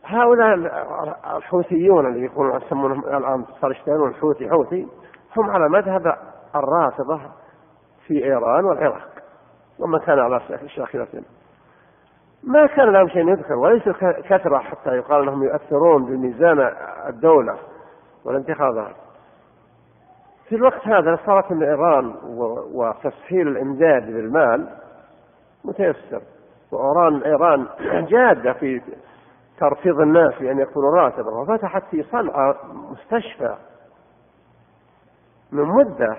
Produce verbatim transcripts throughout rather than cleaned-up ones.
هؤلاء الحوثيون اللي يقولون يسمونهم الآن صار يشتغلون الحوثي حوثي، هم على مذهب الرافضة في إيران والعراق وما كان على شاكلتهم. ما كان لهم شيء يذكر، وليسوا كثرة حتى يقال أنهم يؤثرون بميزان الدولة والانتخابات. في الوقت هذا صارت من إيران وتسهيل الإمداد بالمال متيسر، وإيران إيران جادة في ترفيض الناس بأن يكونوا راتبا، وفتحت في صنعاء مستشفى من مدة.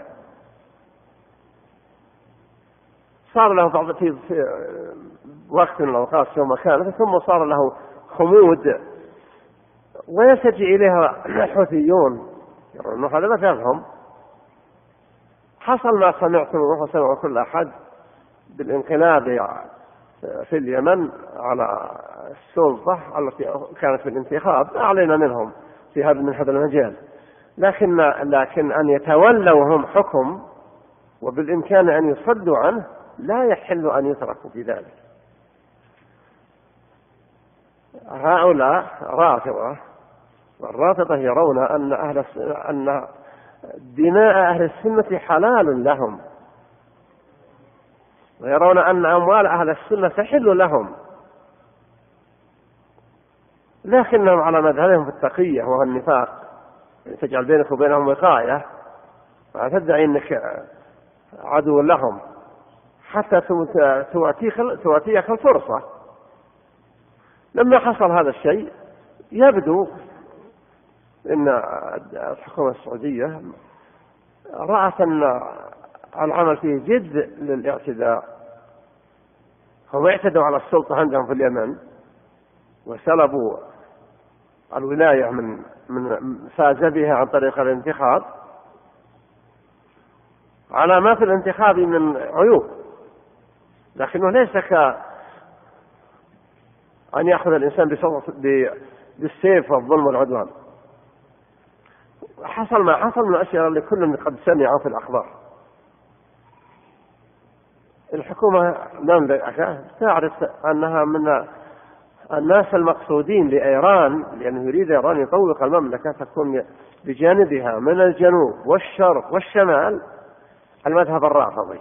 صار له بعض في وقت من الأوقات يوم كان، ثم صار له خمود ويسجي إليها الحوثيون يقولون هذا مذهبهم. حصل ما سمعتم وسمع كل أحد بالانقلاب في اليمن على السلطة التي كانت في الانتخاب، أعلن منهم في هذا من هذا المجال، لكن لكن أن يتولوا هم حكم وبالإمكان أن يصدوا عنه لا يحل أن يتركوا في ذلك. هؤلاء رافضة، والرافضة يرون أن أهل أن دماء أهل السنة حلال لهم، ويرون أن أموال أهل السنة تحل لهم، لكنهم على مذهبهم في التقية وهو النفاق، تجعل بينك وبينهم وقاية وتدعي أنك عدو لهم حتى تواتيك الفرصة. لما حصل هذا الشيء يبدو أن الحكومة السعودية رأت أن العمل فيه جد للاعتداء. هم اعتدوا على السلطة عندهم في اليمن وسلبوا الولاية من من فاز بها عن طريق الانتخاب على ما في الانتخاب من عيوب، لكنه ليس كأن يأخذ الإنسان بالسيف والظلم والعدوان. حصل ما حصل من الأشياء اللي كلنا قد سمعوا في الأخبار. الحكومة المملكة تعرف أنها من الناس المقصودين لإيران، لأنه يريد إيران يطوق المملكة تكون بجانبها من الجنوب والشرق والشمال المذهب الرافضي.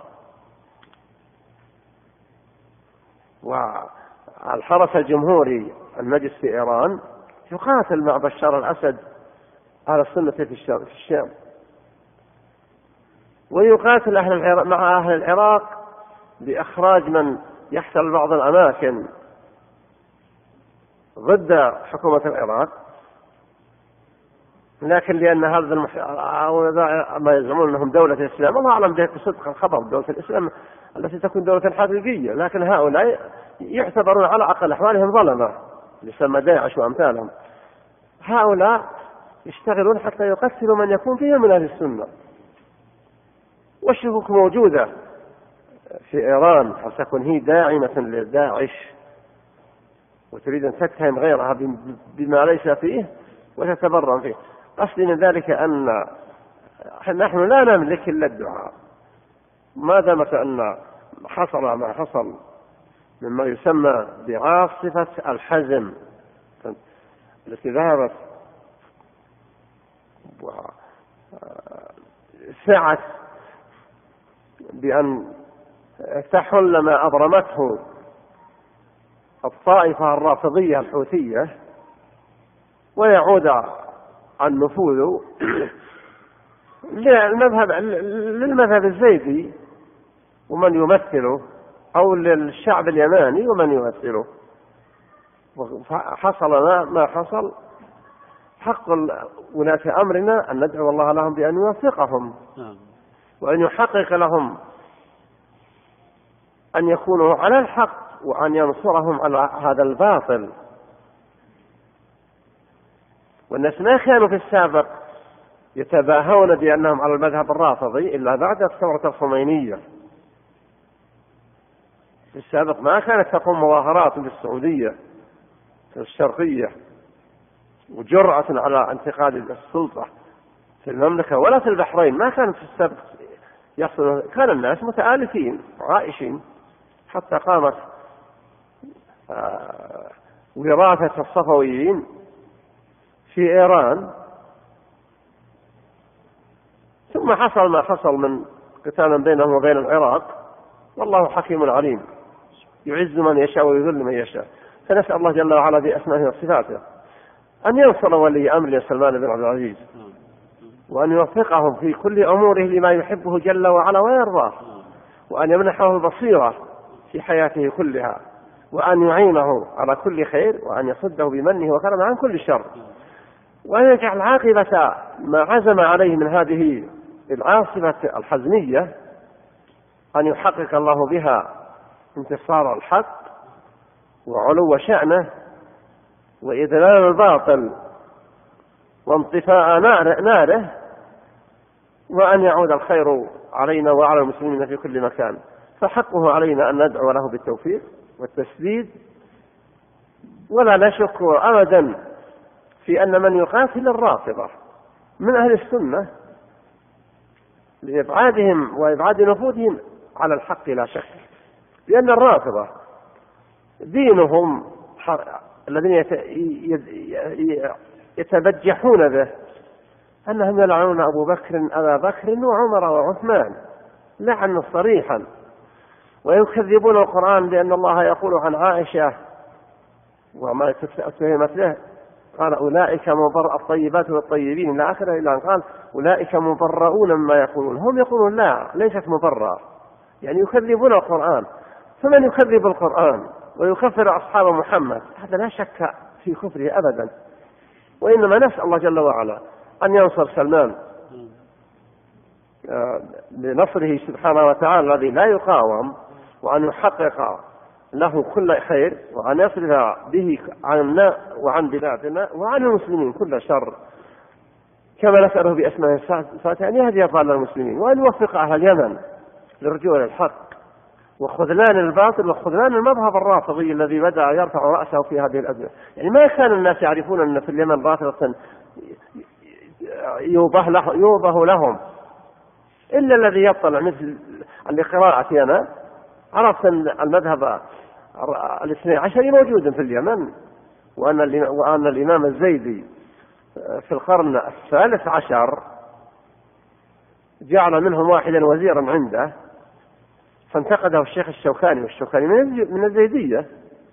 والحرس الجمهوري المجلس في إيران يقاتل مع بشار الأسد أهل السنة في الشام، ويقاتل أهل العراق مع أهل العراق بإخراج من يحتل بعض الأماكن ضد حكومة العراق. لكن لأن هذا المح... ما يزعمون أنهم دولة الإسلام، الله أعلم بصدق الخبر، دولة الإسلام التي تكون دولة حقيقية، لكن هؤلاء يعتبرون على أقل أحوالهم ظلمة يسمى داعش وأمثالهم. هؤلاء يشتغلون حتى يقتلوا من يكون فيهم من أهل السنة، والشكوك موجودة في إيران فتكون هي داعمة لداعش وتريد أن تتهم غيرها بما ليس فيه وتتبرم فيه. قصدي من ذلك أن نحن لا نملك إلا الدعاء، ما دامت أن حصل ما حصل مما يسمى بعاصفة الحزم التي ذهبت وسعت بأن تحل ما أبرمته الطائفة الرافضية الحوثية ويعود النفوذ للمذهب للمذهب الزيدي ومن يمثله أو للشعب اليماني ومن يمثله. حصل ما حصل، حق ولاة أمرنا أن ندعو الله لهم بأن يوفقهم وأن يحقق لهم أن يكونوا على الحق وأن ينصرهم على هذا الباطل. والناس ما كانوا في السابق يتباهون بأنهم على المذهب الرافضي إلا بعد الثورة الخمينية. في السابق ما كانت تقوم مظاهرات في السعودية في الشرقية وجرأة على انتقاد السلطة في المملكة ولا في البحرين، ما كانت في السابق يحصل. كان الناس متآلفين عائشين حتى قامت وراثة الصفويين في إيران، ثم حصل ما حصل من قتال بينهم وبين العراق، والله حكيم عليم يعز من يشاء ويذل من يشاء. فنسأل الله جل وعلا بأسمائه وصفاته أن ينصر ولي أمر سلمان بن عبد العزيز، وأن يوفقهم في كل أموره لما يحبه جل وعلا ويرضاه، وأن يمنحه البصيرة في حياته كلها، وأن يعينه على كل خير، وأن يصده بمنه وكرمه عن كل شر، وأن يجعل عاقبة ما عزم عليه من هذه العاصفة الحزنية أن يحقق الله بها انتصار الحق وعلو شأنه وإذلال الباطل وانطفاء ناره، وأن يعود الخير علينا وعلى المسلمين في كل مكان. فحقه علينا أن ندعو له بالتوفيق والتسديد، ولا نشك أبدا في أن من يقاتل الرافضة من أهل السنة لإبعادهم وإبعاد نفوذهم على الحق لا شك، لأن الرافضة دينهم الذين يتبجحون به أنهم يلعنون أبو بكر أبا بكر وعمر وعثمان لعنا صريحا، ويكذبون القرآن بأن الله يقول عن عائشة وما اتهمت له قال أولئك مبرأ الطيبات والطيبين إلى آخره، إلى أن قال أولئك مبرؤون مما يقولون. هم يقولون لا، ليست مبرأ، يعني يكذبون القرآن. فمن يكذب القرآن ويكفر أصحاب محمد هذا لا شك في كفره أبدا، وإنما نسأل الله جل وعلا أن ينصر سلمان لنصره سبحانه وتعالى الذي لا يقاوم، وأن يحقق له كل خير، وأن يصرف به عنا وعن بلادنا وعن المسلمين كل شر، كما نسأله بأسمائه الصفات أن يهدي ضال المسلمين، وأن يوفق أهل اليمن للرجوع للحق وخذلان الباطل وخذلان المذهب الرافضي الذي بدأ يرفع رأسه في هذه الأزمة. يعني ما كان الناس يعرفون أن في اليمن رافضة يوبه لهم إلا الذي يطلع مثل لقراءتي أنا، عرفت أن المذهب الاثني عشر موجود في اليمن، وأن وأن الإمام الزيدي في القرن الثالث عشر جعل منهم واحدا وزيرا عنده، فانتقده الشيخ الشوكاني، والشوكاني من الزيدية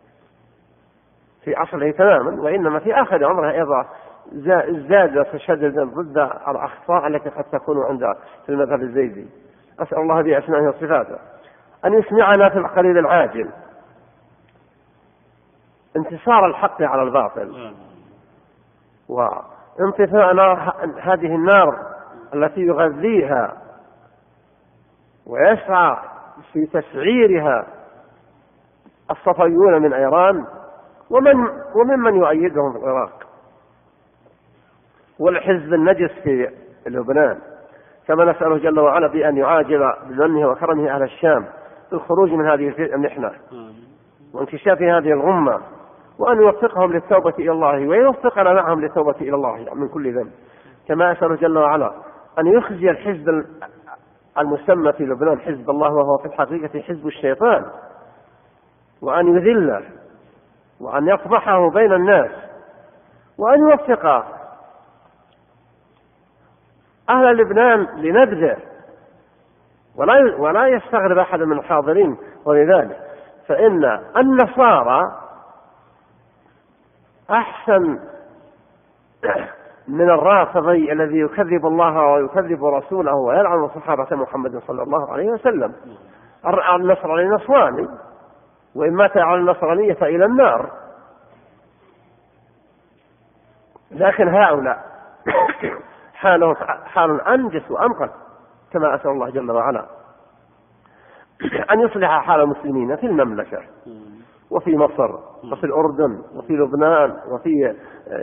في أصله تماما، وإنما في آخر عمره أيضا زاد تشددا ضد الأخطاء التي قد تكون عند في المذهب الزيدي. أسأل الله بأسمائه وصفاته أن يسمعنا في القليل العاجل انتصار الحق على الباطل، وانطفاء هذه النار التي يغذيها ويسعى في تسعيرها الصفويون من إيران ومن وممن يؤيدهم في العراق، والحزب النجس في لبنان، كما نسأله جل وعلا بأن يعاجل بمنه وكرمه أهل الشام بالخروج من هذه المحنة وانكشاف هذه الغمة، وأن يوفقهم للتوبة إلى الله ويوفقنا معهم للتوبة إلى الله من كل ذنب، كما أسأله جل وعلا أن يخزي الحزب المسمى في لبنان حزب الله وهو في الحقيقة حزب الشيطان، وأن يذله وأن يفضحه بين الناس، وأن يوفق أهل لبنان لنبذه، ولا ولا يستغرب أحد من الحاضرين. ولذلك فإن النصارى أحسن من الرافضي الذي يكذب الله ويكذب رسوله ويلعن صحابة محمد صلى الله عليه وسلم. النصراني نصراني، وإن مات على النصرانية فإلى النار، لكن هؤلاء حالهم حال أنجس وأمقت، كما أسأل الله جل وعلا أن يصلح حال المسلمين في المملكة وفي مصر وفي الأردن وفي لبنان وفي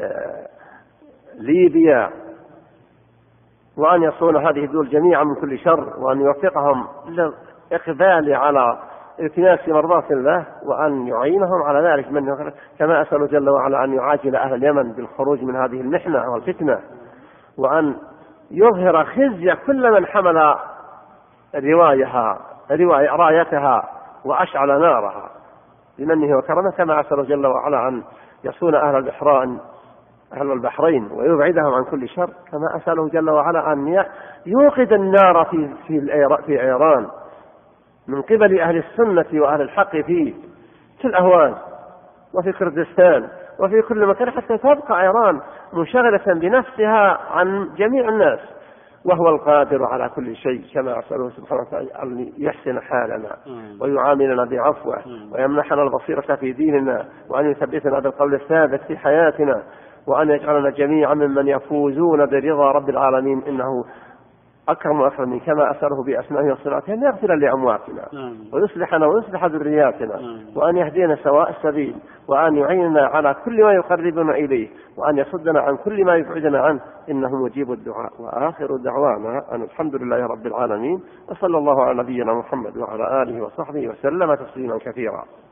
ليبيا، وأن يصون هذه الدول جميعا من كل شر، وأن يوفقهم للإقبال على التماس مرضات الله، وأن يعينهم على ذلك من، كما أسأل جل وعلا أن يعاجل أهل اليمن بالخروج من هذه المحنة والفتنة، وأن يظهر خزي كل من حمل روايها رواية رايتها وأشعل نارها بمنه وكرمه، كما أسأل جل وعلا أن يصون أهل البحرين أهل البحرين ويبعدهم عن كل شر، كما أسأله جل وعلا أن يوقد النار في في إيران من قبل أهل السنة وأهل الحق في في الأهواز وفي كردستان وفي كل مكان، حتى تبقى إيران منشغلة بنفسها عن جميع الناس، وهو القادر على كل شيء، كما أسأله سبحانه وتعالى أن يحسن حالنا ويعاملنا بعفوه ويمنحنا البصيرة في ديننا، وأن يثبتنا بالقول الثابت في حياتنا، وأن يجعلنا جميعا ممن يفوزون برضا رب العالمين، إنه أكرم أكرمين، كما أسأله بأسمائه وصفاته أن يغفر لأمواتنا ويصلحنا ويصلح ذرياتنا، وأن يهدينا سواء السبيل، وأن يعيننا على كل ما يقربنا إليه، وأن يصدنا عن كل ما يبعدنا عنه، إنه مجيب الدعاء. وآخر دعوانا أن الحمد لله رب العالمين، وصلى الله على نبينا محمد وعلى آله وصحبه وسلم تسليما كثيرا.